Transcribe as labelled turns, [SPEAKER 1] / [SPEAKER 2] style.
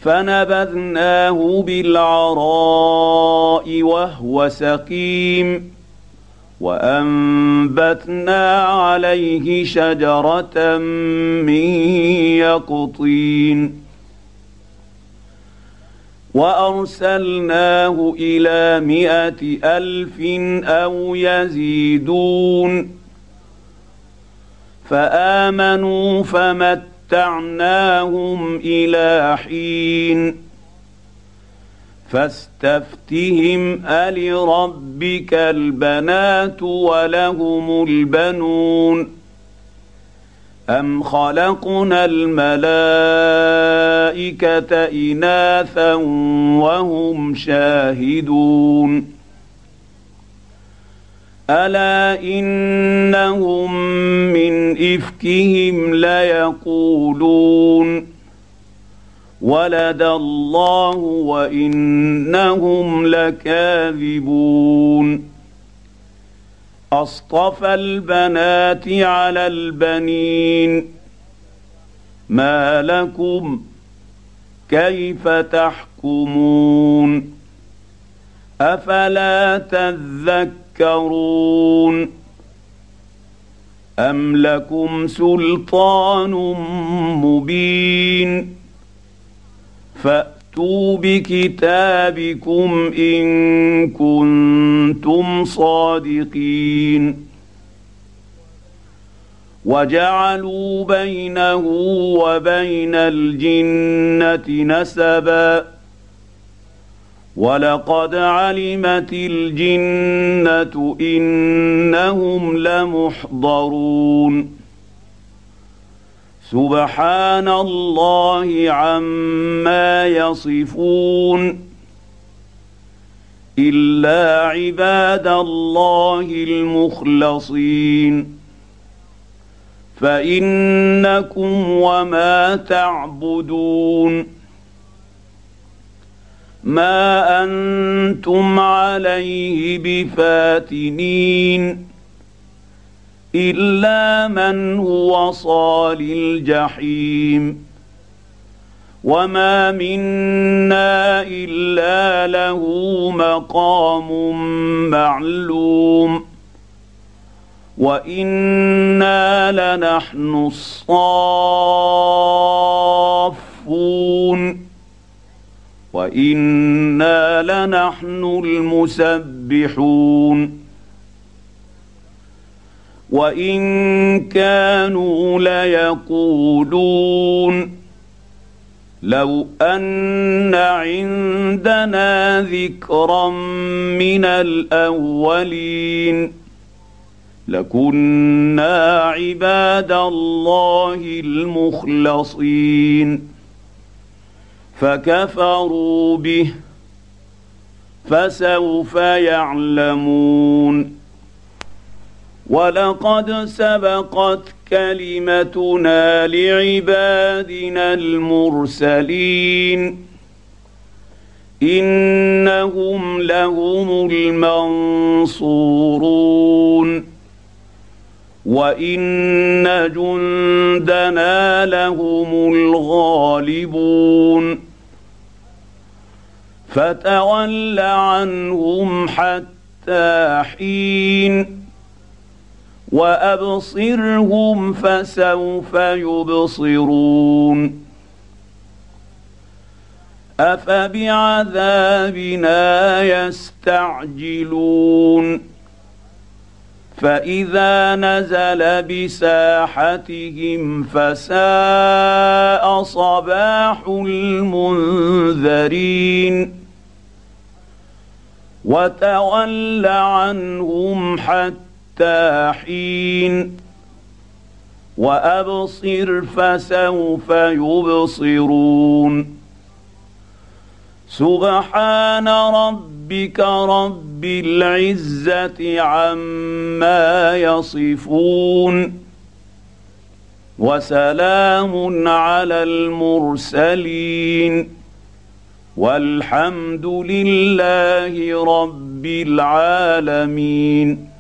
[SPEAKER 1] فنبذناه بالعراء وهو سقيم وأنبتنا عليه شجرة من يقطين وأرسلناه إلى 100,000 أو يزيدون فآمنوا فمتعناهم إلى حين فاستفتهم ألربك البنات ولهم البنون أم خلقنا الملائكة إناثا وهم شاهدون ألا إنهم من إفكهم ليقولون ولد الله وإنهم لكاذبون أصطفى البنات على البنين ما لكم كيف تحكمون أفلا تذكرون أم لكم سلطان مبين فأتوا بكتابكم إن كنتم صادقين وجعلوا بينه وبين الجنة نسبا ولقد علمت الجنة إنهم لمحضرون سبحان الله عما يصفون إلا عباد الله المخلصين فإنكم وما تعبدون ما أنتم عليه بفاتنين إلا من هو صال الجحيم وما منا إلا له مقام معلوم وإنا لنحن الصافون وإنا لنحن المسبحون وإن كانوا ليقولون لو أن عندنا ذكرا من الأولين لكنا عباد الله المخلصين فكفروا به فسوف يعلمون ولقد سبقت كلمتنا لعبادنا المرسلين إنهم لهم المنصورون وإن جندنا لهم الغالبون فتول عنهم حتى حين وأبصرهم فسوف يبصرون أفبعذابنا يستعجلون فإذا نزل بساحتهم فساء صباح المنذرين وتول عنهم حتى حين وأبصر فسوف يبصرون سبحان ربك رب العزة عما يصفون وسلام على المرسلين والحمد لله رب العالمين.